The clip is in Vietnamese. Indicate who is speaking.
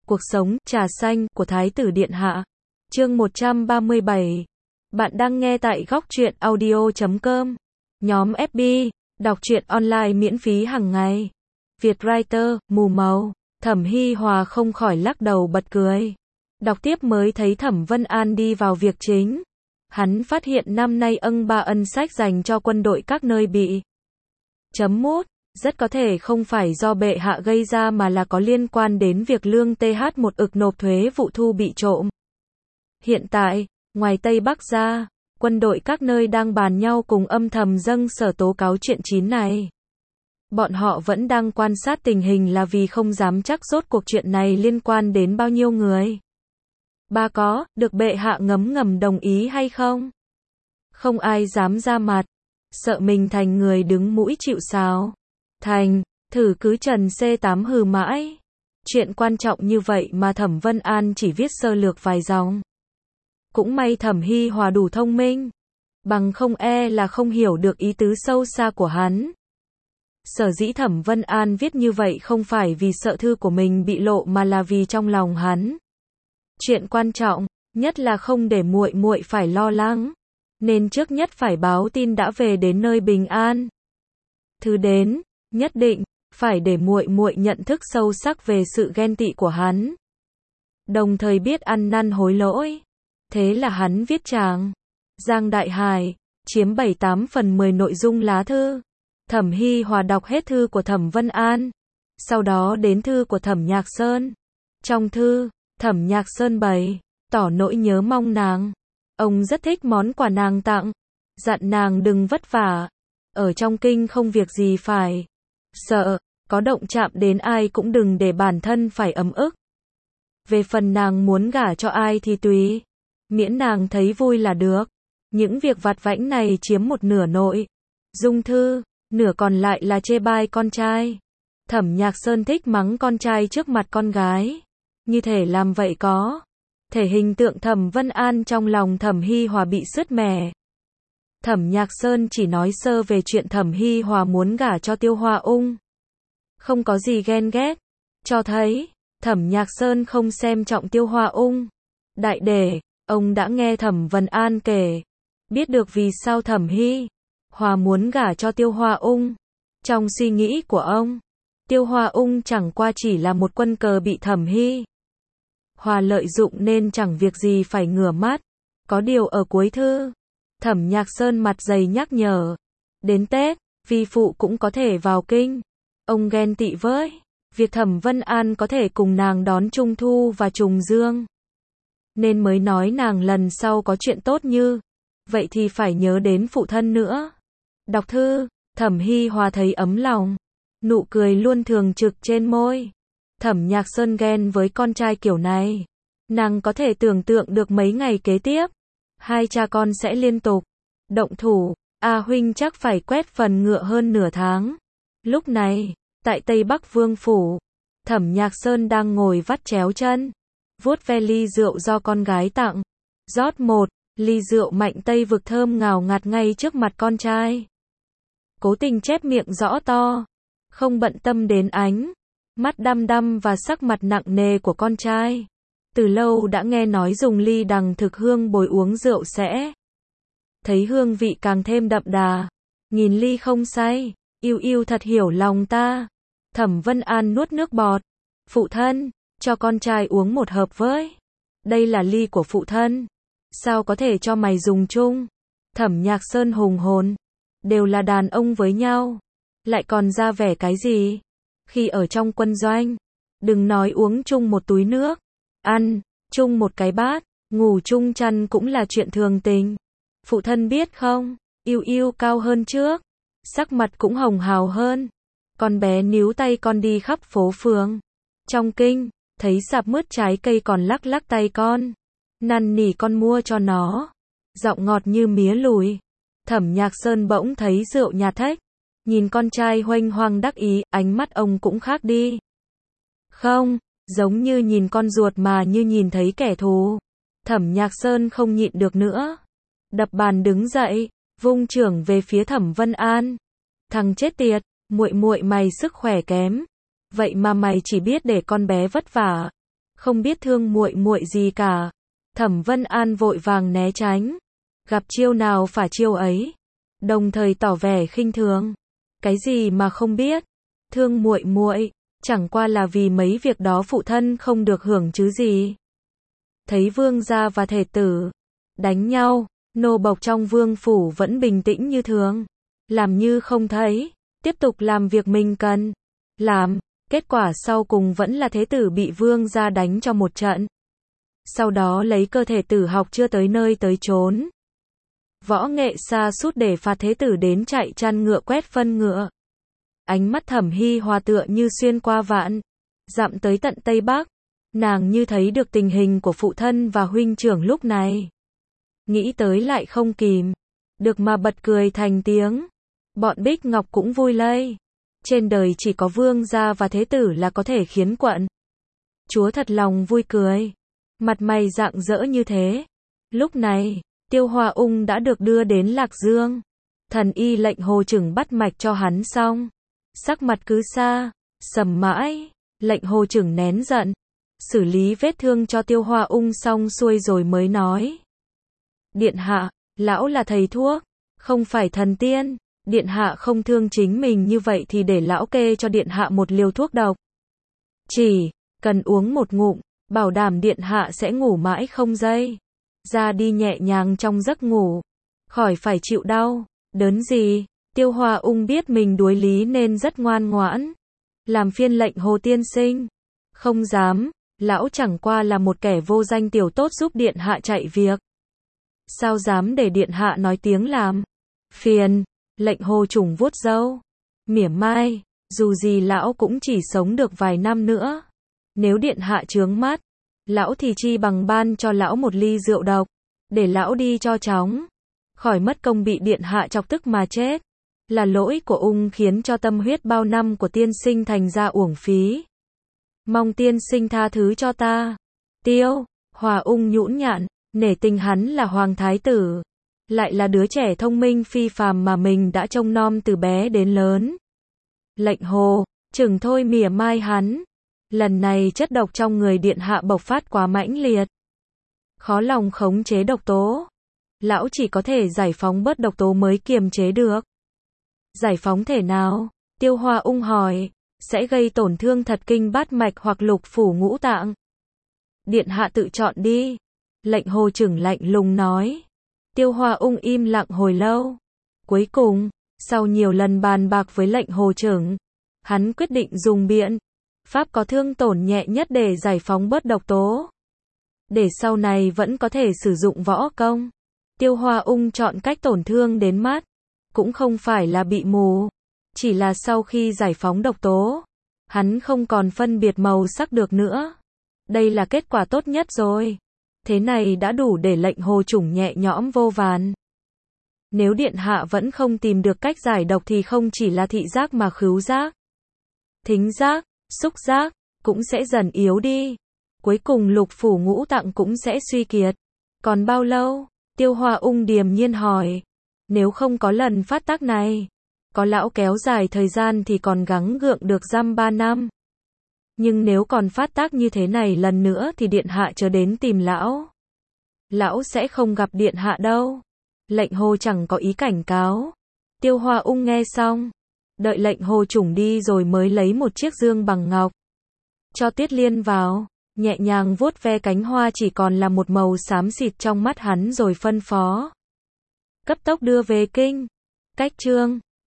Speaker 1: Cuộc sống, trà xanh, của Thái tử Điện Hạ. Chương 137. Bạn đang nghe tại góc truyện audio.com. Nhóm FB, đọc truyện online miễn phí hàng ngày. Vietwriter, mù màu. Thẩm Hi Hòa không khỏi lắc đầu bật cười. Đọc tiếp mới thấy Thẩm Vân An đi vào việc chính. Hắn phát hiện năm nay ba ân sách dành cho quân đội các nơi bị chấm mút. Rất có thể không phải do bệ hạ gây ra mà là có liên quan đến việc lương TH1 ực nộp thuế vụ thu bị trộm. Hiện tại, ngoài Tây Bắc ra, quân đội các nơi đang bàn nhau cùng âm thầm dâng sở tố cáo chuyện chín này. Bọn họ vẫn đang quan sát tình hình là vì không dám chắc rốt cuộc chuyện này liên quan đến bao nhiêu người. Ba có, được bệ hạ ngầm đồng ý hay không? Không ai dám ra mặt, sợ mình thành người đứng mũi chịu sào. Thành, thử cứ trần C8 hừ mãi. Chuyện quan trọng như vậy mà Thẩm Vân An chỉ viết sơ lược vài dòng. Cũng may Thẩm Hi Hòa đủ thông minh. Bằng không là không hiểu được ý tứ sâu xa của hắn. Sở dĩ Thẩm Vân An viết như vậy không phải vì sợ thư của mình bị lộ mà là vì trong lòng hắn. Chuyện quan trọng, nhất là không để muội muội phải lo lắng. Nên trước nhất phải báo tin đã về đến nơi bình an. Thứ đến, nhất định phải để muội muội nhận thức sâu sắc về sự ghen tị của hắn. Đồng thời biết ăn năn hối lỗi. Thế là hắn viết tràng Giang Đại Hải, chiếm 7/8/10 nội dung lá thư. Thẩm Hi Hòa đọc hết thư của Thẩm Vân An, sau đó đến thư của Thẩm Nhạc Sơn. Trong thư, Thẩm Nhạc Sơn bày tỏ nỗi nhớ mong nàng. Ông rất thích món quà nàng tặng, dặn nàng đừng vất vả. Ở trong kinh không việc gì phải sợ, có động chạm đến ai cũng đừng để bản thân phải ấm ức. Về phần nàng muốn gả cho ai thì tùy, miễn nàng thấy vui là được. Những việc vặt vãnh này chiếm một nửa nội dung thư, nửa còn lại là chê bai con trai. Thẩm Nhạc Sơn thích mắng con trai trước mặt con gái. Như thể làm vậy có thể hình tượng Thẩm Vân An trong lòng Thẩm Hi Hòa bị sứt mẻ. Thẩm Nhạc Sơn chỉ nói sơ về chuyện Thẩm Hi Hòa muốn gả cho Tiêu Hoa Ung. Không có gì ghen ghét, cho thấy Thẩm Nhạc Sơn không xem trọng Tiêu Hoa Ung. Đại để, ông đã nghe Thẩm Vân An kể, biết được vì sao Thẩm Hi Hòa muốn gả cho Tiêu Hoa Ung. Trong suy nghĩ của ông, Tiêu Hoa Ung chẳng qua chỉ là một quân cờ bị Thẩm Hi Hòa lợi dụng nên chẳng việc gì phải ngửa mắt. Có điều ở cuối thư, Thẩm Nhạc Sơn mặt dày nhắc nhở, đến Tết, vi phụ cũng có thể vào kinh. Ông ghen tị với việc Thẩm Vân An có thể cùng nàng đón Trung Thu và Trùng Dương. Nên mới nói nàng lần sau có chuyện tốt như vậy thì phải nhớ đến phụ thân nữa. Đọc thư, Thẩm Hi Hòa thấy ấm lòng, nụ cười luôn thường trực trên môi. Thẩm Nhạc Sơn ghen với con trai kiểu này. Nàng có thể tưởng tượng được mấy ngày kế tiếp, hai cha con sẽ liên tục động thủ. A huynh chắc phải quét phần ngựa hơn nửa tháng. Lúc này, tại Tây Bắc Vương Phủ, Thẩm Nhạc Sơn đang ngồi vắt chéo chân, vuốt ve ly rượu do con gái tặng. Rót một ly rượu mạnh Tây vực thơm ngào ngạt ngay trước mặt con trai. Cố tình chép miệng rõ to, không bận tâm đến ánh mắt đăm đăm và sắc mặt nặng nề của con trai. Từ lâu đã nghe nói dùng ly đằng thực hương bồi uống rượu sẽ thấy hương vị càng thêm đậm đà. Nhìn ly không say, yêu thật hiểu lòng ta. Thẩm Vân An nuốt nước bọt. Phụ thân, cho con trai uống một hộp với. Đây là ly của phụ thân. Sao có thể cho mày dùng chung? Thẩm Nhạc Sơn hùng hồn. Đều là đàn ông với nhau, lại còn ra vẻ cái gì? Khi ở trong quân doanh, đừng nói uống chung một túi nước, ăn chung một cái bát, ngủ chung chăn cũng là chuyện thường tình. Phụ thân biết không, yêu cao hơn trước, sắc mặt cũng hồng hào hơn. Con bé níu tay con đi khắp phố phường trong kinh, thấy sạp mứt trái cây còn lắc lắc tay con, năn nỉ con mua cho nó, giọng ngọt như mía lùi. Thẩm Nhạc Sơn bỗng thấy rượu nhạt thách, nhìn con trai huênh hoang đắc ý, ánh mắt ông cũng khác đi. Không, giống như nhìn con ruột mà như nhìn thấy kẻ thù. Thẩm Nhạc Sơn không nhịn được nữa, đập bàn đứng dậy, vung chưởng về phía Thẩm Vân An. Thằng chết tiệt, muội muội mày sức khỏe kém, vậy mà mày chỉ biết để con bé vất vả, không biết thương muội muội gì cả. Thẩm Vân An vội vàng né tránh, gặp chiêu nào phả chiêu ấy, đồng thời tỏ vẻ khinh thường. Cái gì mà không biết? Thương muội muội, chẳng qua là vì mấy việc đó phụ thân không được hưởng chứ gì. Thấy vương gia và thể tử đánh nhau, nô bộc trong vương phủ vẫn bình tĩnh như thường, làm như không thấy, tiếp tục làm việc mình cần làm. Kết quả sau cùng vẫn là thế tử bị vương gia đánh cho một trận. Sau đó lấy cơ thể tử học chưa tới nơi tới chốn. Võ nghệ sa sút để phạt thế tử đến chạy chăn ngựa quét phân ngựa. Ánh mắt Thẩm Hi Hòa tựa như xuyên qua vạn dặm tới tận Tây Bắc. Nàng như thấy được tình hình của phụ thân và huynh trưởng lúc này. Nghĩ tới lại không kìm được mà bật cười thành tiếng. Bọn Bích Ngọc cũng vui lây. Trên đời chỉ có vương gia và thế tử là có thể khiến quận chúa thật lòng vui cười, mặt mày rạng rỡ như thế. Lúc này, Tiêu Hoa Ung đã được đưa đến Lạc Dương. Thần y lệnh Hồ Chừng bắt mạch cho hắn xong, sắc mặt cứ xa sầm mãi. Lệnh Hồ Chừng nén giận, xử lý vết thương cho Tiêu Hoa Ung xong xuôi rồi mới nói: Điện hạ, lão là thầy thuốc, không phải thần tiên. Điện hạ không thương chính mình như vậy thì để lão kê cho điện hạ một liều thuốc độc. Chỉ cần uống một ngụm, bảo đảm điện hạ sẽ ngủ mãi không dây. Ra đi nhẹ nhàng trong giấc ngủ, khỏi phải chịu đau đớn gì. Tiêu Hoa Ung biết mình đuối lý nên rất ngoan ngoãn, làm phiên lệnh Hồ tiên sinh. Không dám, lão chẳng qua là một kẻ vô danh tiểu tốt giúp điện hạ chạy việc. Sao dám để điện hạ nói tiếng làm phiền. Lệnh Hồ Trùng vuốt râu, mỉa mai, dù gì lão cũng chỉ sống được vài năm nữa. Nếu điện hạ chướng mắt, lão thì chi bằng ban cho lão một ly rượu độc, để lão đi cho chóng, khỏi mất công bị điện hạ chọc tức mà chết. Là lỗi của Ung khiến cho tâm huyết bao năm của tiên sinh thành ra uổng phí. Mong tiên sinh tha thứ cho ta. Tiêu Hòa Ung nhũn nhặn, nể tình hắn là hoàng thái tử, lại là đứa trẻ thông minh phi phàm mà mình đã trông nom từ bé đến lớn. Lệnh Hồ Chừng thôi mỉa mai hắn. Lần này chất độc trong người điện hạ bộc phát quá mãnh liệt, khó lòng khống chế độc tố. Lão chỉ có thể giải phóng bớt độc tố mới kiềm chế được. Giải phóng thể nào? Tiêu Hoa Ung hỏi. Sẽ gây tổn thương thật kinh bát mạch hoặc lục phủ ngũ tạng. Điện hạ tự chọn đi. Lệnh Hồ Chừng lạnh lùng nói. Tiêu Hoa Ung im lặng hồi lâu. Cuối cùng, sau nhiều lần bàn bạc với lệnh Hồ Chừng, hắn quyết định dùng biện pháp có thương tổn nhẹ nhất để giải phóng bớt độc tố, để sau này vẫn có thể sử dụng võ công. Tiêu Hoa Ung chọn cách tổn thương đến mắt, cũng không phải là bị mù, chỉ là sau khi giải phóng độc tố, hắn không còn phân biệt màu sắc được nữa. Đây là kết quả tốt nhất rồi. Thế này đã đủ để lệnh Hồ Chủng nhẹ nhõm vô vàn. Nếu điện hạ vẫn không tìm được cách giải độc thì không chỉ là thị giác mà khứu giác, thính giác, xúc giác cũng sẽ dần yếu đi. Cuối cùng lục phủ ngũ tạng cũng sẽ suy kiệt. Còn bao lâu? Tiêu Hoa Ung điềm nhiên hỏi. Nếu không có lần phát tác này, có lão kéo dài thời gian thì còn gắng gượng được dăm 3 năm. Nhưng nếu còn phát tác như thế này lần nữa thì điện hạ chớ đến tìm lão. Lão sẽ không gặp điện hạ đâu. Lệnh Hồ chẳng có ý cảnh cáo. Tiêu Hoa Ung nghe xong, đợi lệnh Hồ Chủng đi rồi mới lấy một chiếc dương bằng ngọc, cho Tiết Liên vào, nhẹ nhàng vuốt ve cánh hoa chỉ còn là một màu xám xịt trong mắt hắn rồi phân phó. Cấp tốc đưa về kinh. Cách chương